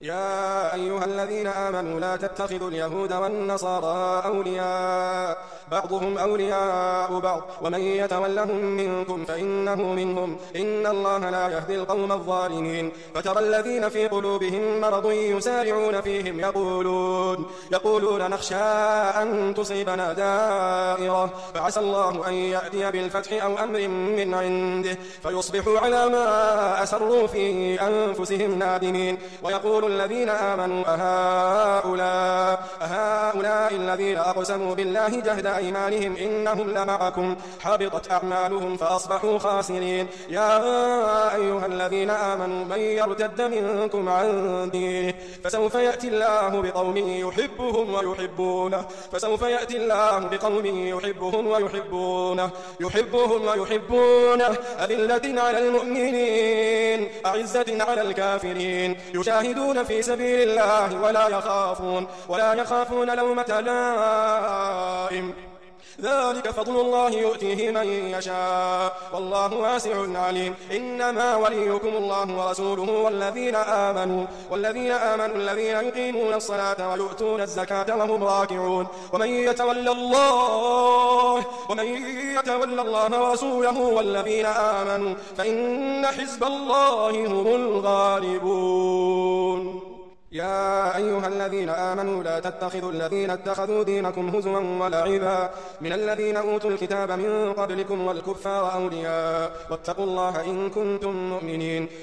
يا أيها الذين آمنوا لا تتخذوا اليهود والنصارى أولياء بعضهم أولياء بعض ومن يتولهم منكم فإنه منهم إن الله لا يهدي القوم الظالمين. فترى الذين في قلوبهم مرض يسارعون فيهم يقولون نخشى أن تصيبنا دائرة فعسى الله أن يأتي بالفتح أو أمر من عنده فيصبحوا على ما أسروا في أنفسهم نادمين. ويقول الذين آمنوا أهؤلاء الذين أقسموا بالله جهد أيمانهم إنهم لمعكم حبطت أعمالهم فأصبحوا خاسرين. يا أيها الذين آمنوا من يرتد منكم عن دينه فسوف يأتي الله بقوم يحبهم ويحبونه أذلة على المؤمنين أعزة على الكافرين يجاهدون في سبيل الله ولا يخافون لومة لائم ذلك فضل الله يؤتيه من يشاء والله واسع عليم. إنما وليكم الله ورسوله والذين آمنوا الذين يقيمون الصلاة ويؤتون الزكاة وهم راكعون. ومن يتولى الله ورسوله والذين آمنوا فإن حزب الله هم الغالبون. يا أيها الذين آمنوا لا تتخذوا الذين اتخذوا دينكم هزوا ولعبا من الذين أوتوا الكتاب من قبلكم والكفار أولياء واتقوا الله إن كنتم مؤمنين.